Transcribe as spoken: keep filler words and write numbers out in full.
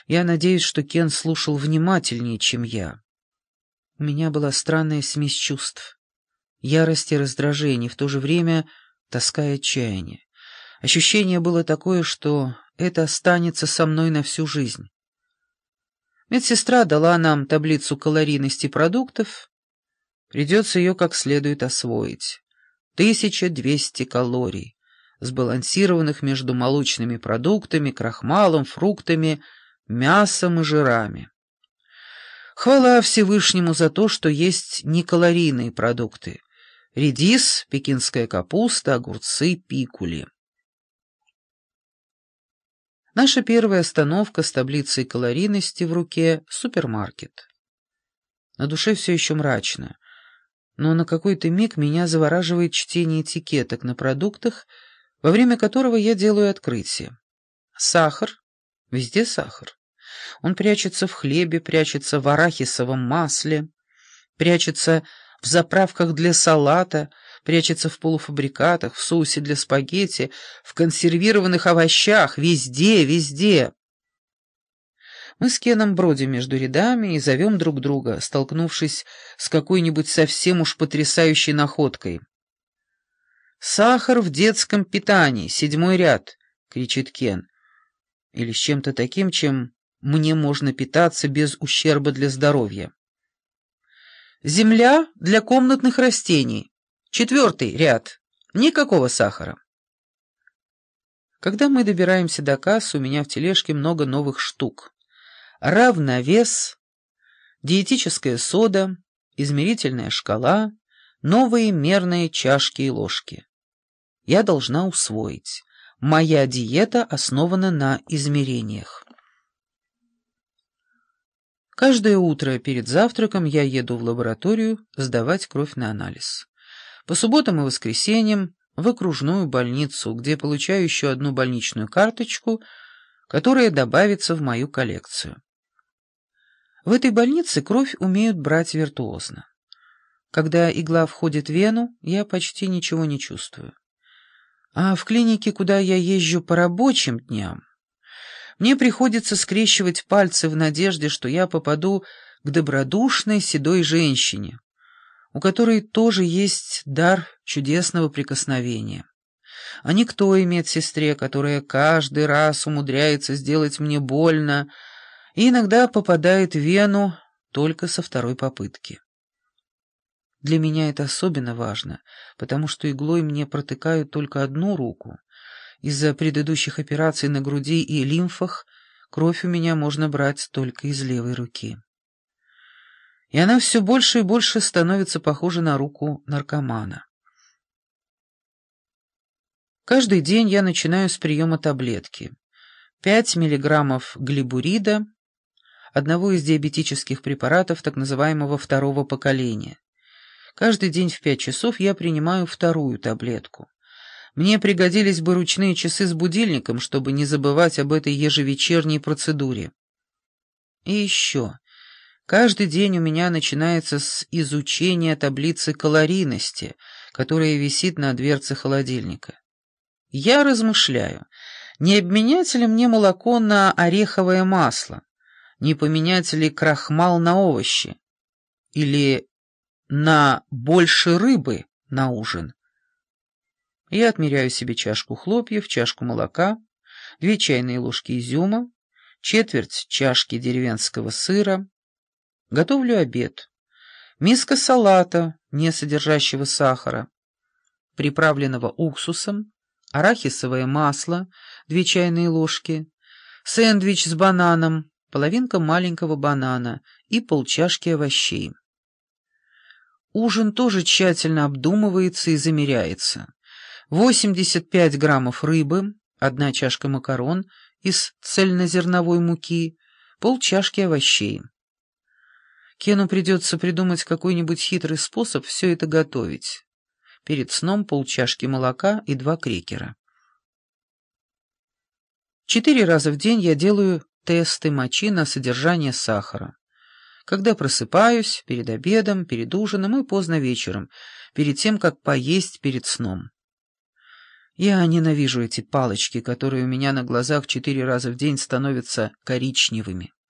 Я надеюсь, что Кен слушал внимательнее, чем я. У меня была странная смесь чувств. Ярость и раздражение, в то же время тоска и отчаяние. Ощущение было такое, что это останется со мной на всю жизнь. Медсестра дала нам таблицу калорийности продуктов. Придется ее как следует освоить. тысяча двести калорий, сбалансированных между молочными продуктами, крахмалом, фруктами, мясом и жирами. Хвала Всевышнему за то, что есть некалорийные продукты. Редис, пекинская капуста, огурцы, пикули. Наша первая остановка с таблицей калорийности в руке — супермаркет. На душе все еще мрачно, но на какой-то миг меня завораживает чтение этикеток на продуктах, во время которого я делаю открытие. Сахар. Везде сахар. Он прячется в хлебе, прячется в арахисовом масле, прячется в заправках для салата, прячется в полуфабрикатах, в соусе для спагетти, в консервированных овощах, везде, везде. Мы с Кеном бродим между рядами и зовем друг друга, столкнувшись с какой-нибудь совсем уж потрясающей находкой. «Сахар в детском питании, седьмой ряд!» — кричит Кен. Или с чем-то таким, чем мне можно питаться без ущерба для здоровья. «Земля для комнатных растений. Четвертый ряд. Никакого сахара». Когда мы добираемся до кассы, у меня в тележке много новых штук. Равновес, диетическая сода, измерительная шкала, новые мерные чашки и ложки. Я должна усвоить. Моя диета основана на измерениях. Каждое утро перед завтраком я еду в лабораторию сдавать кровь на анализ. По субботам и воскресеньям в окружную больницу, где получаю еще одну больничную карточку, которая добавится в мою коллекцию. В этой больнице кровь умеют брать виртуозно. Когда игла входит в вену, я почти ничего не чувствую. А в клинике, куда я езжу по рабочим дням, мне приходится скрещивать пальцы в надежде, что я попаду к добродушной седой женщине, у которой тоже есть дар чудесного прикосновения, а не к той медсестре, которая каждый раз умудряется сделать мне больно и иногда попадает в вену только со второй попытки. Для меня это особенно важно, потому что иглой мне протыкают только одну руку. Из-за предыдущих операций на груди и лимфах кровь у меня можно брать только из левой руки. И она все больше и больше становится похожа на руку наркомана. Каждый день я начинаю с приема таблетки. пять миллиграммов глибурида, одного из диабетических препаратов так называемого второго поколения. Каждый день в пять часов я принимаю вторую таблетку. Мне пригодились бы ручные часы с будильником, чтобы не забывать об этой ежевечерней процедуре. И еще. Каждый день у меня начинается с изучения таблицы калорийности, которая висит на дверце холодильника. Я размышляю, не обменять ли мне молоко на ореховое масло, не поменять ли крахмал на овощи, или на больше рыбы на ужин. Я отмеряю себе чашку хлопьев, чашку молока, две чайные ложки изюма, четверть чашки деревенского сыра. Готовлю обед. Миска салата, не содержащего сахара, приправленного уксусом, арахисовое масло, две чайные ложки, сэндвич с бананом, половинка маленького банана и полчашки овощей. Ужин тоже тщательно обдумывается и замеряется. восемьдесят пять граммов рыбы, одна чашка макарон из цельнозерновой муки, полчашки овощей. Кену придется придумать какой-нибудь хитрый способ все это готовить. Перед сном полчашки молока и два крекера. Четыре раза в день я делаю тесты мочи на содержание сахара. Когда просыпаюсь, перед обедом, перед ужином и поздно вечером, перед тем, как поесть перед сном. Я ненавижу эти палочки, которые у меня на глазах четыре раза в день становятся коричневыми.